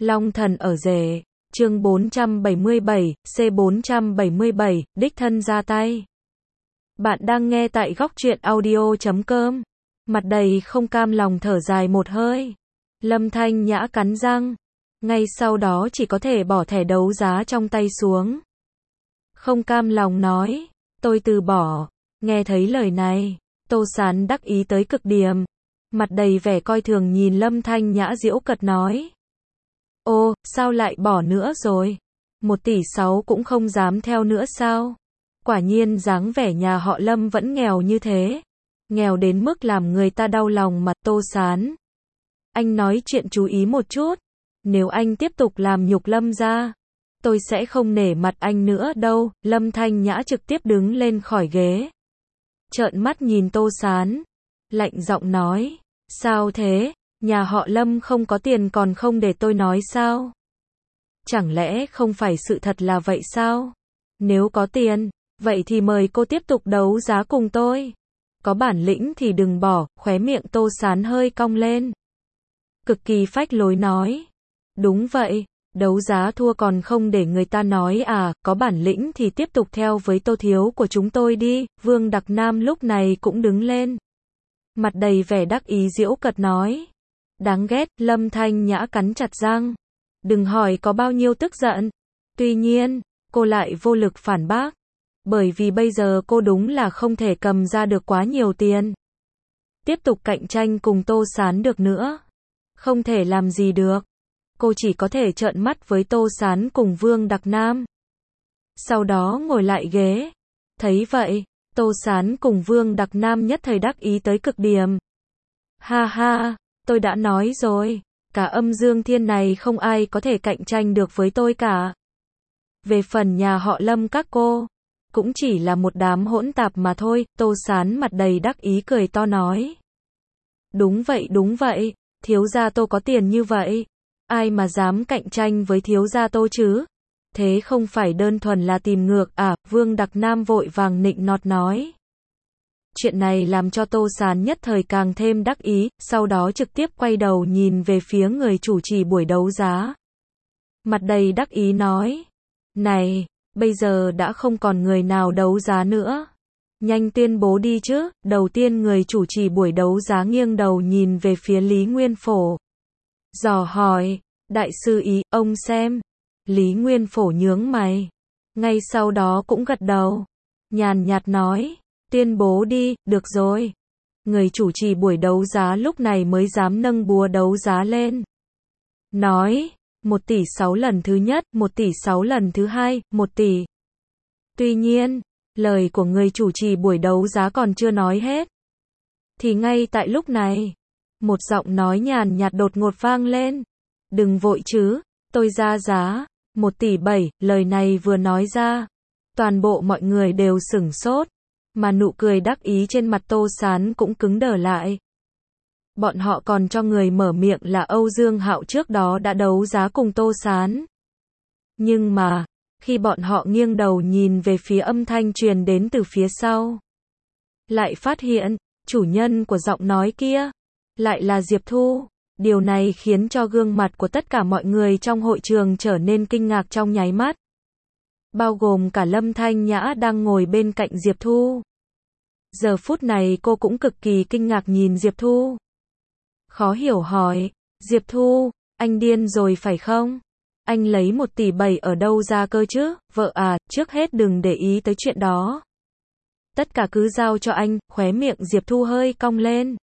Long thần ở rể, chương 477, C477, đích thân ra tay. Bạn đang nghe tại góc truyện audio.com. Mặt đầy không cam lòng thở dài một hơi. Lâm Thanh Nhã cắn răng. Ngay sau đó chỉ có thể bỏ thẻ đấu giá trong tay xuống. Không cam lòng nói, tôi từ bỏ. Nghe thấy lời này, Tô Sán đắc ý tới cực điểm. Mặt đầy vẻ coi thường nhìn Lâm Thanh Nhã giễu cợt nói. Ô, sao lại bỏ nữa rồi? 1,6 tỷ cũng không dám theo nữa sao? Quả nhiên dáng vẻ nhà họ Lâm vẫn nghèo như thế. Nghèo đến mức làm người ta đau lòng mà. Tô Sán. Anh nói chuyện chú ý một chút. Nếu anh tiếp tục làm nhục Lâm gia, tôi sẽ không nể mặt anh nữa đâu. Lâm Thanh Nhã trực tiếp đứng lên khỏi ghế. Trợn mắt nhìn Tô Sán. Lạnh giọng nói. Sao thế? Nhà họ Lâm không có tiền còn không để tôi nói sao? Chẳng lẽ không phải sự thật là vậy sao? Nếu có tiền, vậy thì mời cô tiếp tục đấu giá cùng tôi. Có bản lĩnh thì đừng bỏ. Khóe miệng Tô Sán hơi cong lên. Cực kỳ phách lối nói. Đúng vậy, đấu giá thua còn không để người ta nói à, có bản lĩnh thì tiếp tục theo với Tô thiếu của chúng tôi đi. Vương Đặc Nam lúc này cũng đứng lên. Mặt đầy vẻ đắc ý giễu cợt nói. Đáng ghét. Lâm Thanh Nhã cắn chặt răng. Đừng hỏi có bao nhiêu tức giận. Tuy nhiên, cô lại vô lực phản bác. Bởi vì bây giờ cô đúng là không thể cầm ra được quá nhiều tiền. Tiếp tục cạnh tranh cùng Tô Sán được nữa. Không thể làm gì được. Cô chỉ có thể trợn mắt với Tô Sán cùng Vương Đặc Nam. Sau đó ngồi lại ghế. Thấy vậy, Tô Sán cùng Vương Đặc Nam nhất thời đắc ý tới cực điểm. Ha ha, tôi đã nói rồi, cả âm dương thiên này không ai có thể cạnh tranh được với tôi cả. Về phần nhà họ Lâm các cô, cũng chỉ là một đám hỗn tạp mà thôi. Tô Sán mặt đầy đắc ý cười to nói. Đúng vậy, thiếu gia Tô có tiền như vậy. Ai mà dám cạnh tranh với thiếu gia Tô chứ? Thế không phải đơn thuần là tìm ngược à? Vương Đặc Nam vội vàng nịnh nọt nói. Chuyện này làm cho Tô Sán nhất thời càng thêm đắc ý, sau đó trực tiếp quay đầu nhìn về phía người chủ trì buổi đấu giá. Mặt đầy đắc ý nói. Này, bây giờ đã không còn người nào đấu giá nữa. Nhanh tuyên bố đi chứ. Đầu tiên người chủ trì buổi đấu giá nghiêng đầu nhìn về phía Lý Nguyên Phổ. Dò hỏi, đại sư ý, ông xem. Lý Nguyên Phổ nhướng mày. Ngay sau đó cũng gật đầu. Nhàn nhạt nói, tuyên bố đi. Được rồi. Người chủ trì buổi đấu giá lúc này mới dám nâng búa đấu giá lên. Nói, 1,6 tỷ lần thứ nhất, 1,6 tỷ lần thứ hai, 1 tỷ. Tuy nhiên, lời của người chủ trì buổi đấu giá còn chưa nói hết. Thì ngay tại lúc này, một giọng nói nhàn nhạt đột ngột vang lên. Đừng vội chứ, tôi ra giá 1,7 tỷ. Lời này vừa nói ra, toàn bộ mọi người đều sửng sốt, mà nụ cười đắc ý trên mặt Tô Sán cũng cứng đờ lại. Bọn họ còn cho người mở miệng là Âu Dương Hạo trước đó đã đấu giá cùng Tô Sán. Nhưng mà, khi bọn họ nghiêng đầu nhìn về phía âm thanh truyền đến từ phía sau, lại phát hiện, chủ nhân của giọng nói kia lại là Diệp Thu. Điều này khiến cho gương mặt của tất cả mọi người trong hội trường trở nên kinh ngạc trong nháy mắt. Bao gồm cả Lâm Thanh Nhã đang ngồi bên cạnh Diệp Thu. Giờ phút này cô cũng cực kỳ kinh ngạc nhìn Diệp Thu. Khó hiểu hỏi, Diệp Thu, anh điên rồi phải không? Anh lấy 1,7 tỷ ở đâu ra cơ chứ? Vợ à, trước hết đừng để ý tới chuyện đó. Tất cả cứ giao cho anh. Khóe miệng Diệp Thu hơi cong lên.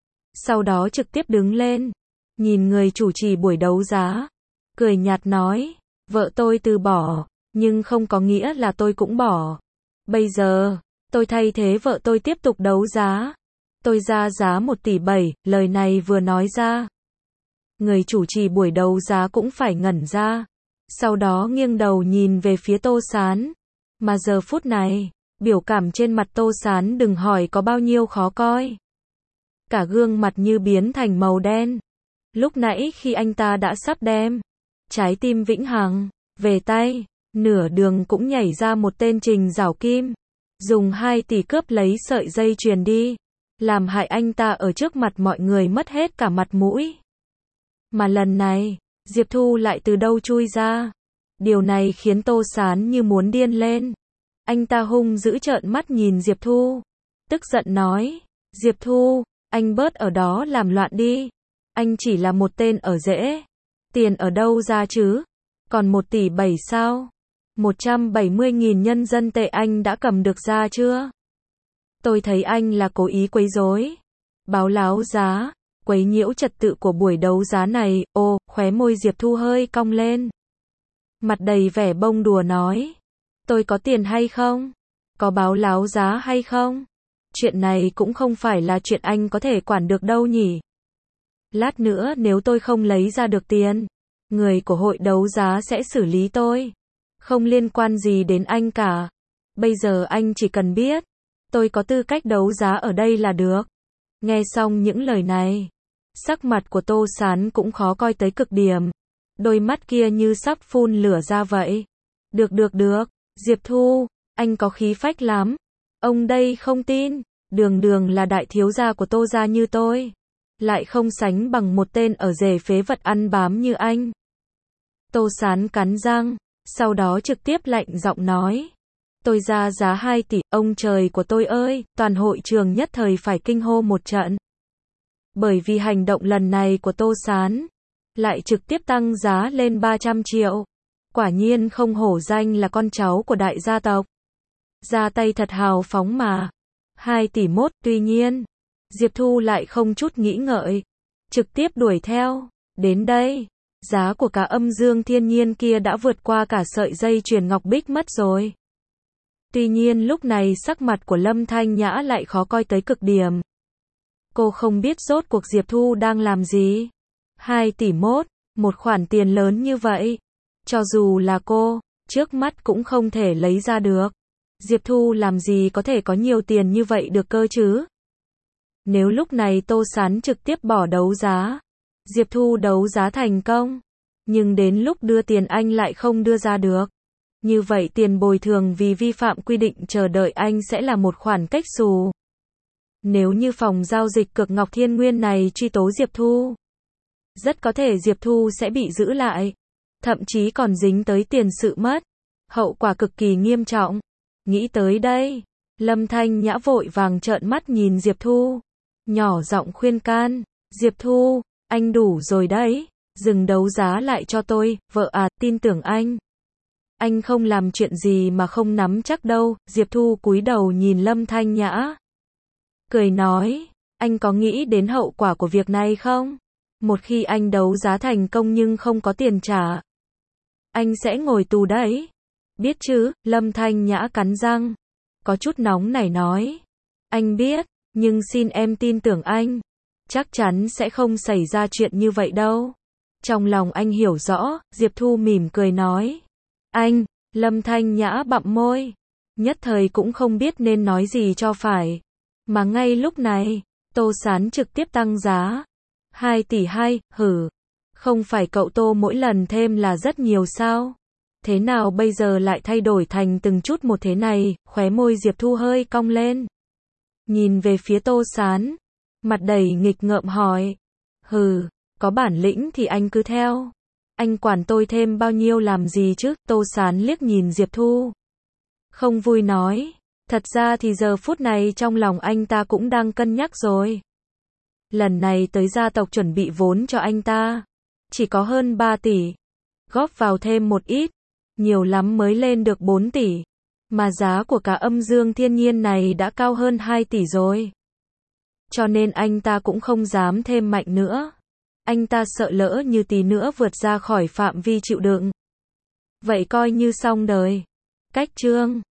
Sau đó trực tiếp đứng lên, nhìn người chủ trì buổi đấu giá, cười nhạt nói, vợ tôi từ bỏ, nhưng không có nghĩa là tôi cũng bỏ. Bây giờ, tôi thay thế vợ tôi tiếp tục đấu giá. Tôi ra giá 1,7 tỷ. Lời này vừa nói ra, người chủ trì buổi đấu giá cũng phải ngẩn ra. Sau đó nghiêng đầu nhìn về phía Tô Sán. Mà giờ phút này, biểu cảm trên mặt Tô Sán đừng hỏi có bao nhiêu khó coi. Cả gương mặt như biến thành màu đen. Lúc nãy khi anh ta đã sắp đem trái tim vĩnh hằng về tay, nửa đường cũng nhảy ra một tên Trình Giảo Kim, dùng 2 tỷ cướp lấy sợi dây chuyền đi, làm hại anh ta ở trước mặt mọi người mất hết cả mặt mũi. Mà lần này, Diệp Thu lại từ đâu chui ra? Điều này khiến Tô Sán như muốn điên lên. Anh ta hung dữ trợn mắt nhìn Diệp Thu. Tức giận nói, Diệp Thu, anh bớt ở đó làm loạn đi. Anh chỉ là một tên ở rễ. Tiền ở đâu ra chứ? Còn 1 tỷ 7 sao? 170.000 nhân dân tệ anh đã cầm được ra chưa? Tôi thấy anh là cố ý quấy rối. Báo láo giá, quấy nhiễu trật tự của buổi đấu giá này. Ô, khóe môi Diệp Thu hơi cong lên. Mặt đầy vẻ bông đùa nói. Tôi có tiền hay không? Có báo láo giá hay không? Chuyện này cũng không phải là chuyện anh có thể quản được đâu nhỉ. Lát nữa nếu tôi không lấy ra được tiền, người của hội đấu giá sẽ xử lý tôi. Không liên quan gì đến anh cả. Bây giờ anh chỉ cần biết, tôi có tư cách đấu giá ở đây là được. Nghe xong những lời này, sắc mặt của Tô Sán cũng khó coi tới cực điểm. Đôi mắt kia như sắp phun lửa ra vậy. Được, Diệp Thu, anh có khí phách lắm. Ông đây không tin, đường đường là đại thiếu gia của Tô gia như tôi, lại không sánh bằng một tên ở rể phế vật ăn bám như anh. Tô Sán cắn răng, sau đó trực tiếp lạnh giọng nói. Tôi ra giá 2 tỷ, ông trời của tôi ơi, toàn hội trường nhất thời phải kinh hô một trận. Bởi vì hành động lần này của Tô Sán, lại trực tiếp tăng giá lên 300 triệu. Quả nhiên không hổ danh là con cháu của đại gia tộc. Ra tay thật hào phóng mà. 2 tỷ mốt, tuy nhiên, Diệp Thu lại không chút nghĩ ngợi. Trực tiếp đuổi theo. Đến đây, giá của cả âm dương thiên nhiên kia đã vượt qua cả sợi dây chuyền ngọc bích mất rồi. Tuy nhiên lúc này sắc mặt của Lâm Thanh Nhã lại khó coi tới cực điểm. Cô không biết rốt cuộc Diệp Thu đang làm gì. 2 tỷ mốt, một khoản tiền lớn như vậy. Cho dù là cô, trước mắt cũng không thể lấy ra được. Diệp Thu làm gì có thể có nhiều tiền như vậy được cơ chứ? Nếu lúc này Tô Sán trực tiếp bỏ đấu giá, Diệp Thu đấu giá thành công, nhưng đến lúc đưa tiền anh lại không đưa ra được. Như vậy tiền bồi thường vì vi phạm quy định chờ đợi anh sẽ là một khoản cách xù. Nếu như phòng giao dịch Cực Ngọc Thiên Nguyên này truy tố Diệp Thu, rất có thể Diệp Thu sẽ bị giữ lại, thậm chí còn dính tới tiền sự mất. Hậu quả cực kỳ nghiêm trọng. Nghĩ tới đây, Lâm Thanh Nhã vội vàng trợn mắt nhìn Diệp Thu, nhỏ giọng khuyên can, Diệp Thu, anh đủ rồi đấy, dừng đấu giá lại cho tôi, vợ à, tin tưởng anh. Anh không làm chuyện gì mà không nắm chắc đâu. Diệp Thu cúi đầu nhìn Lâm Thanh Nhã, cười nói, anh có nghĩ đến hậu quả của việc này không? Một khi anh đấu giá thành công nhưng không có tiền trả, anh sẽ ngồi tù đấy. Biết chứ, Lâm Thanh Nhã cắn răng, có chút nóng nảy nói. Anh biết, nhưng xin em tin tưởng anh. Chắc chắn sẽ không xảy ra chuyện như vậy đâu. Trong lòng anh hiểu rõ, Diệp Thu mỉm cười nói. Anh, Lâm Thanh Nhã bặm môi. Nhất thời cũng không biết nên nói gì cho phải. Mà ngay lúc này, Tô Sán trực tiếp tăng giá. 2 tỷ 2, hử. Không phải cậu Tô mỗi lần thêm là rất nhiều sao? Thế nào bây giờ lại thay đổi thành từng chút một thế này? Khóe môi Diệp Thu hơi cong lên. Nhìn về phía Tô Sán, mặt đầy nghịch ngợm hỏi. Hừ, có bản lĩnh thì anh cứ theo. Anh quản tôi thêm bao nhiêu làm gì chứ? Tô Sán liếc nhìn Diệp Thu, không vui nói. Thật ra thì giờ phút này trong lòng anh ta cũng đang cân nhắc rồi. Lần này tới gia tộc chuẩn bị vốn cho anh ta, chỉ có hơn 3 tỷ. Góp vào thêm một ít, nhiều lắm mới lên được 4 tỷ. Mà giá của cả âm dương thiên nhiên này đã cao hơn 2 tỷ rồi. Cho nên anh ta cũng không dám thêm mạnh nữa. Anh ta sợ lỡ như tí nữa vượt ra khỏi phạm vi chịu đựng. Vậy coi như xong đời. Cách chương